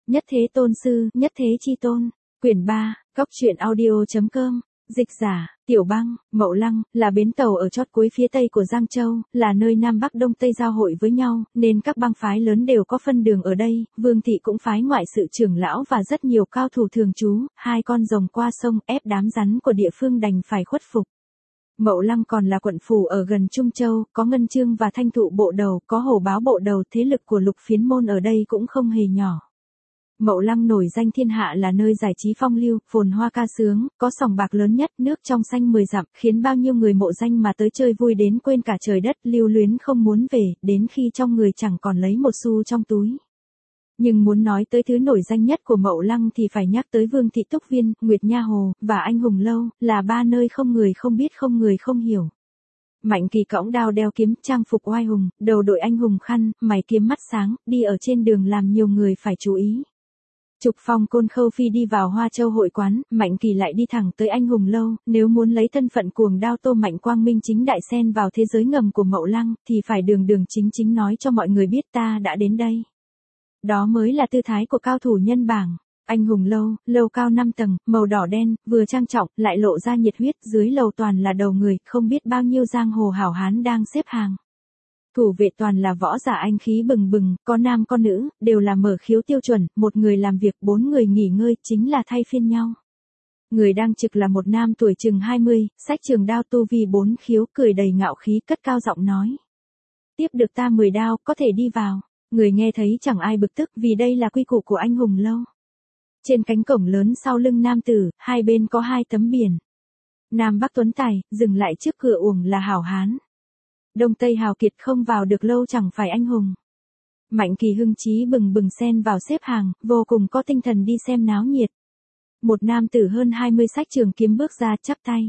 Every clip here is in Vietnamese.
Nhất thế tôn sư, nhất thế chi tôn. Quyển 3, Cốc truyện audio.com. Dịch giả, Tiểu Băng, Mậu Lăng, là bến tàu ở chót cuối phía tây của Giang Châu, là nơi Nam Bắc Đông Tây giao hội với nhau, nên các bang phái lớn đều có phân đường ở đây. Vương thị cũng phái ngoại sự trưởng lão và rất nhiều cao thủ thường trú, hai con rồng qua sông ép đám rắn của địa phương đành phải khuất phục. Mậu Lăng còn là quận phủ ở gần Trung Châu, có ngân chương và thanh thụ bộ đầu, có hổ báo bộ đầu, thế lực của Lục Phiến môn ở đây cũng không hề nhỏ. Mậu Lăng nổi danh thiên hạ là nơi giải trí phong lưu, phồn hoa ca sướng, có sòng bạc lớn nhất, nước trong xanh 10 dặm, khiến bao nhiêu người mộ danh mà tới chơi vui đến quên cả trời đất, lưu luyến không muốn về, đến khi trong người chẳng còn lấy một xu trong túi. Nhưng muốn nói tới thứ nổi danh nhất của Mậu Lăng thì phải nhắc tới Vương thị Túc Viên, Nguyệt Nha Hồ, và Anh Hùng Lâu, là ba nơi không người không biết không người không hiểu. Mạnh Kỳ cõng đao đeo kiếm, trang phục oai hùng, đầu đội anh hùng khăn, mày kiếm mắt sáng, đi ở trên đường làm nhiều người phải chú ý. Trục Phong Côn Khâu Phi đi vào Hoa Châu hội quán, Mạnh Kỳ lại đi thẳng tới Anh Hùng Lâu, nếu muốn lấy thân phận cuồng đao Tô Mạnh Quang Minh chính đại xen vào thế giới ngầm của Mậu Lăng, thì phải đường đường chính chính nói cho mọi người biết ta đã đến đây. Đó mới là tư thái của cao thủ nhân bảng. Anh Hùng Lâu, lầu cao 5 tầng, màu đỏ đen, vừa trang trọng, lại lộ ra nhiệt huyết, dưới lầu toàn là đầu người, không biết bao nhiêu giang hồ hảo hán đang xếp hàng. Thủ vệ toàn là võ giả anh khí bừng bừng, có nam có nữ, đều là mở khiếu tiêu chuẩn, một người làm việc 4 người nghỉ ngơi, chính là thay phiên nhau. Người đang trực là một nam tuổi chừng 20, xách trường đao tu vi 4 khiếu, cười đầy ngạo khí, cất cao giọng nói. Tiếp được ta 10 đao, có thể đi vào. Người nghe thấy chẳng ai bực tức vì đây là quy củ của Anh Hùng Lâu. Trên cánh cổng lớn sau lưng nam tử, hai bên có 2 tấm biển. Nam Bắc Tuấn Tài, dừng lại trước cửa uổng là hảo hán. Đông Tây hào kiệt không vào được lâu chẳng phải anh hùng. Mạnh Kỳ hưng chí bừng bừng xen vào xếp hàng, vô cùng có tinh thần đi xem náo nhiệt. Một nam tử hơn 20 xách trường kiếm bước ra chắp tay.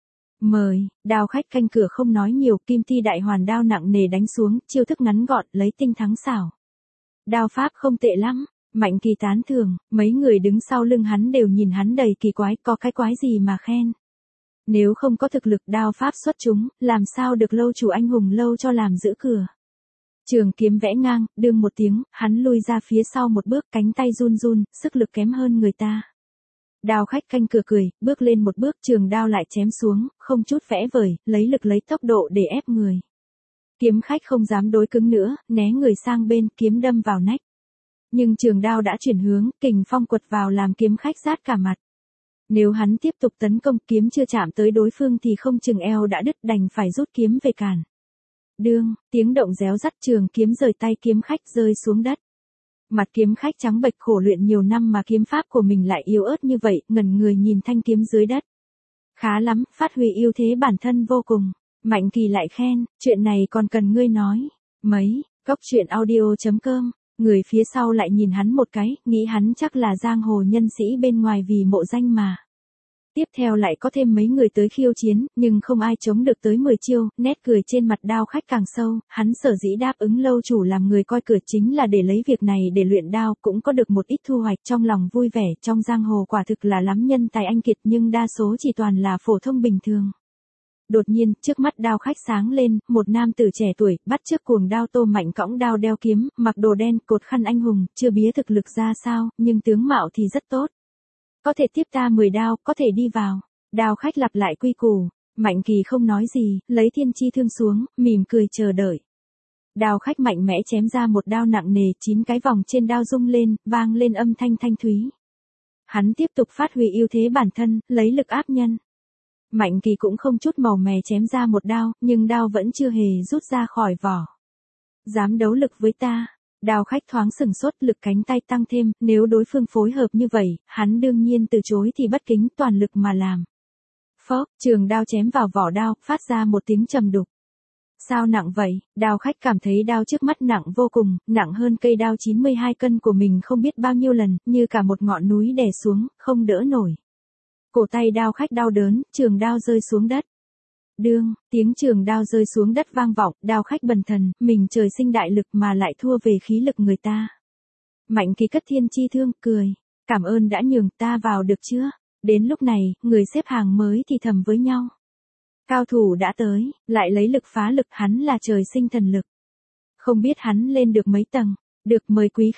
Mời, đao khách canh cửa không nói nhiều, kim thi đại hoàn đao nặng nề đánh xuống, chiêu thức ngắn gọn, lấy tinh thắng xảo. Đao pháp không tệ lắm, Mạnh Kỳ tán thưởng, mấy người đứng sau lưng hắn đều nhìn hắn đầy kỳ quái, có cái quái gì mà khen. Nếu không có thực lực đao pháp xuất chúng, làm sao được lâu chủ Anh Hùng Lâu cho làm giữ cửa. Trường kiếm vẽ ngang, đương một tiếng, hắn lui ra phía sau một bước, cánh tay run run, sức lực kém hơn người ta. Đao khách canh cửa cười, bước lên một bước, trường đao lại chém xuống, không chút vẽ vời, lấy lực lấy tốc độ để ép người. Kiếm khách không dám đối cứng nữa, né người sang bên, kiếm đâm vào nách. Nhưng trường đao đã chuyển hướng, kình phong quật vào làm kiếm khách rát cả mặt. Nếu hắn tiếp tục tấn công, kiếm chưa chạm tới đối phương thì không chừng eo đã đứt, đành phải rút kiếm về cản. Đương, tiếng động réo rắt, trường kiếm rời tay kiếm khách rơi xuống đất. Mặt kiếm khách trắng bệch, khổ luyện nhiều năm mà kiếm pháp của mình lại yếu ớt như vậy, ngẩn người nhìn thanh kiếm dưới đất. Khá lắm, phát huy ưu thế bản thân vô cùng. Mạnh Kỳ lại khen, chuyện này còn cần ngươi nói. Mấy, Cốc truyện audio.com. Người phía sau lại nhìn hắn một cái, nghĩ hắn chắc là giang hồ nhân sĩ bên ngoài vì mộ danh mà. Tiếp theo lại có thêm mấy người tới khiêu chiến, nhưng không ai chống được tới 10 chiêu, nét cười trên mặt đao khách càng sâu, hắn sở dĩ đáp ứng lâu chủ làm người coi cửa chính là để lấy việc này để luyện đao, cũng có được một ít thu hoạch, trong lòng vui vẻ, trong giang hồ quả thực là lắm nhân tài anh kiệt nhưng đa số chỉ toàn là phổ thông bình thường. Đột nhiên, trước mắt đao khách sáng lên, một nam tử trẻ tuổi, bắt chước cuồng đao Tô Mạnh cõng đao đeo kiếm, mặc đồ đen, cột khăn anh hùng, chưa bía thực lực ra sao, nhưng tướng mạo thì rất tốt. Có thể tiếp ta 10 đao, có thể đi vào. Đao khách lặp lại quy củ. Mạnh Kỳ không nói gì, lấy thiên chi thương xuống, mỉm cười chờ đợi. Đao khách mạnh mẽ chém ra một đao nặng nề, 9 cái vòng trên đao rung lên, vang lên âm thanh thanh thúy. Hắn tiếp tục phát huy ưu thế bản thân, lấy lực áp nhân. Mạnh Kỳ cũng không chút màu mè chém ra một đao, nhưng đao vẫn chưa hề rút ra khỏi vỏ. Dám đấu lực với ta. Đao khách thoáng sừng sốt, lực cánh tay tăng thêm, nếu đối phương phối hợp như vậy, hắn đương nhiên từ chối thì bất kính, toàn lực mà làm. Phốc, trường đao chém vào vỏ đao, phát ra một tiếng trầm đục. Sao nặng vậy? Đao khách cảm thấy đao trước mắt nặng vô cùng, nặng hơn cây đao 92 cân của mình không biết bao nhiêu lần, như cả một ngọn núi đè xuống, không đỡ nổi. Cổ tay đao khách đau đớn, trường đao rơi xuống đất. Đương, tiếng trường đao rơi xuống đất vang vọng, đao khách bần thần, mình trời sinh đại lực mà lại thua về khí lực người ta. Mạnh Kỳ cất thiên chi thương, cười. Cảm ơn đã nhường, ta vào được chưa? Đến lúc này, người xếp hàng mới thì thầm với nhau. Cao thủ đã tới, lại lấy lực phá lực, hắn là trời sinh thần lực. Không biết hắn lên được mấy tầng, được mời quý khách.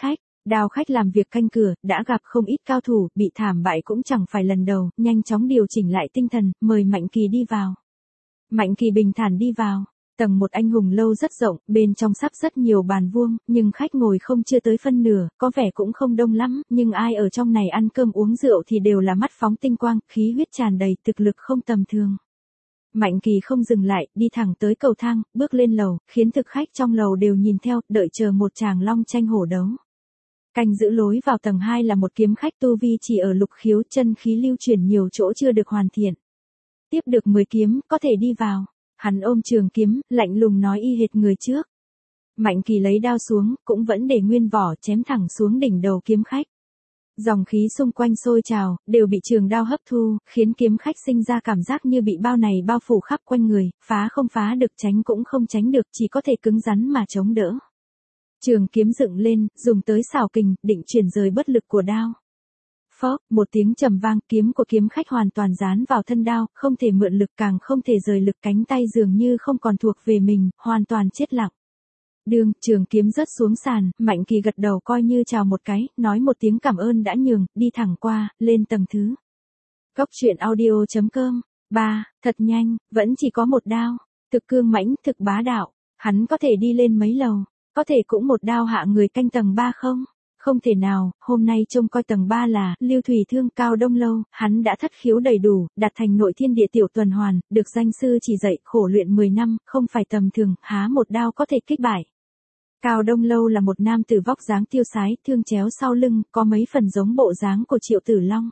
Đao khách làm việc canh cửa, đã gặp không ít cao thủ, bị thảm bại cũng chẳng phải lần đầu, nhanh chóng điều chỉnh lại tinh thần, mời Mạnh Kỳ đi vào. Mạnh Kỳ bình thản đi vào. Tầng một anh hùng lâu rất rộng, bên trong sắp rất nhiều bàn vuông, nhưng khách ngồi không chưa tới phân nửa, có vẻ cũng không đông lắm, nhưng ai ở trong này ăn cơm uống rượu thì đều là mắt phóng tinh quang, khí huyết tràn đầy, thực lực không tầm thường. Mạnh Kỳ không dừng lại, đi thẳng tới cầu thang, bước lên lầu, khiến thực khách trong lầu đều nhìn theo, đợi chờ một tràng long tranh hổ đấu. Canh giữ lối vào tầng 2 là một kiếm khách tu vi chỉ ở lục khiếu, chân khí lưu chuyển nhiều chỗ chưa được hoàn thiện. Tiếp được 10 kiếm, có thể đi vào. Hắn ôm trường kiếm, lạnh lùng nói y hệt người trước. Mạnh Kỳ lấy đao xuống, cũng vẫn để nguyên vỏ, chém thẳng xuống đỉnh đầu kiếm khách. Dòng khí xung quanh sôi trào, đều bị trường đao hấp thu, khiến kiếm khách sinh ra cảm giác như bị bao này bao phủ khắp quanh người, phá không phá được, tránh cũng không tránh được, chỉ có thể cứng rắn mà chống đỡ. Trường kiếm dựng lên, dùng tới xảo kình, định chuyển rời bất lực của đao. Phốc, một tiếng trầm vang, kiếm của kiếm khách hoàn toàn dán vào thân đao, không thể mượn lực, càng không thể rời lực, cánh tay dường như không còn thuộc về mình, hoàn toàn chết lặng. Đương, trường kiếm rớt xuống sàn, Mạnh Kỳ gật đầu coi như chào một cái, nói một tiếng cảm ơn đã nhường, đi thẳng qua, lên tầng thứ. Cốc truyện audio.com. 3. Thật nhanh, vẫn chỉ có một đao. Thực cương mãnh, thực bá đạo. Hắn có thể đi lên mấy lầu, có thể cũng một đao hạ người canh tầng 3 không? Không thể nào, hôm nay trông coi tầng 3 là Lưu Thủy Thương Cao Đông Lâu, hắn đã thất khiếu đầy đủ, đạt thành nội thiên địa tiểu tuần hoàn, được danh sư chỉ dạy, khổ luyện 10 năm, không phải tầm thường, há một đao có thể kích bại. Cao Đông Lâu là một nam tử vóc dáng tiêu sái, thương chéo sau lưng, có mấy phần giống bộ dáng của Triệu Tử Long.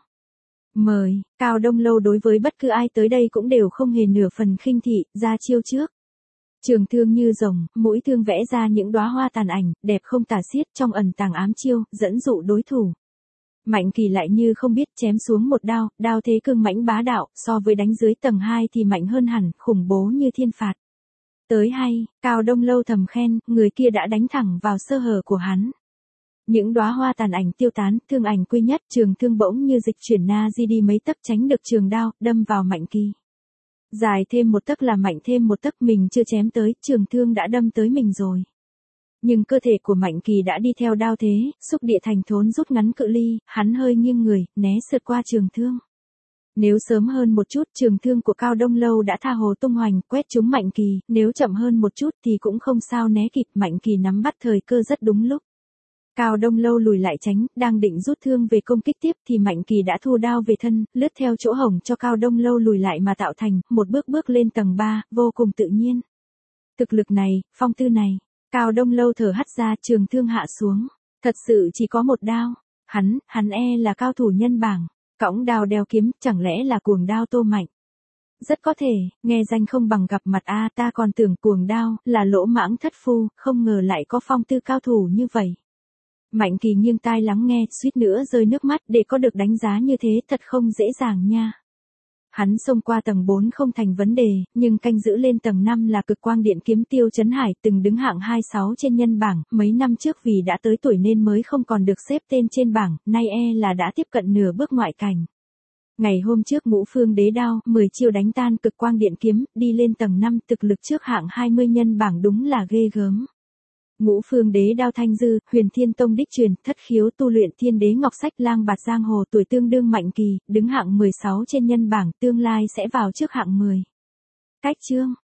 Mời, Cao Đông Lâu đối với bất cứ ai tới đây cũng đều không hề nửa phần khinh thị, ra chiêu trước. Trường thương như rồng, mũi thương vẽ ra những đóa hoa tàn ảnh, đẹp không tả xiết, trong ẩn tàng ám chiêu, dẫn dụ đối thủ. Mạnh Kỳ lại như không biết, chém xuống một đao, đao thế cương mãnh bá đạo, so với đánh dưới tầng 2 thì mạnh hơn hẳn, khủng bố như thiên phạt. Tới hay, Cao Đông Lâu thầm khen, người kia đã đánh thẳng vào sơ hở của hắn. Những đóa hoa tàn ảnh tiêu tán, thương ảnh quy nhất, trường thương bỗng như dịch chuyển na di đi mấy tấc, tránh được trường đao, đâm vào Mạnh Kỳ. Dài thêm một tấc là mạnh thêm một tấc, mình chưa chém tới, trường thương đã đâm tới mình rồi. Nhưng cơ thể của Mạnh Kỳ đã đi theo đao thế, xúc địa thành thốn rút ngắn cự ly, hắn hơi nghiêng người, né sượt qua trường thương. Nếu sớm hơn một chút, trường thương của Cao Đông Lâu đã tha hồ tung hoành, quét trúng Mạnh Kỳ, nếu chậm hơn một chút thì cũng không sao né kịp, Mạnh Kỳ nắm bắt thời cơ rất đúng lúc. Cao Đông Lâu lùi lại tránh, đang định rút thương về công kích tiếp thì Mạnh Kỳ đã thu đao về thân, lướt theo chỗ hổng cho Cao Đông Lâu lùi lại mà tạo thành, một bước bước lên tầng 3, vô cùng tự nhiên. Thực lực này, phong tư này, Cao Đông Lâu thở hắt ra, trường thương hạ xuống. Thật sự chỉ có một đao. Hắn là cao thủ nhân bảng. Cõng đao đeo kiếm, chẳng lẽ là cuồng đao Tô Mạnh? Rất có thể, nghe danh không bằng gặp mặt a, ta còn tưởng cuồng đao là lỗ mãng thất phu, không ngờ lại có phong tư cao thủ như vậy. Mạnh Kỳ nghiêng tai lắng nghe, suýt nữa rơi nước mắt, để có được đánh giá như thế thật không dễ dàng nha. Hắn xông qua tầng 4 không thành vấn đề, nhưng canh giữ lên tầng 5 là Cực Quang Điện kiếm Tiêu Chấn Hải, từng đứng hạng 26 trên nhân bảng, mấy năm trước vì đã tới tuổi nên mới không còn được xếp tên trên bảng, nay là đã tiếp cận nửa bước ngoại cảnh. Ngày hôm trước Ngũ Phương Đế đao, 10 chiêu đánh tan Cực Quang Điện kiếm, đi lên tầng 5, thực lực trước hạng 20 nhân bảng đúng là ghê gớm. Ngũ Phương Đế đao Thanh Dư, Huyền Thiên Tông đích truyền, thất khiếu tu luyện Thiên Đế Ngọc Sách, lang bạt giang hồ, tuổi tương đương Mạnh Kỳ, đứng hạng 16 trên nhân bảng, tương lai sẽ vào trước hạng 10. Cách chương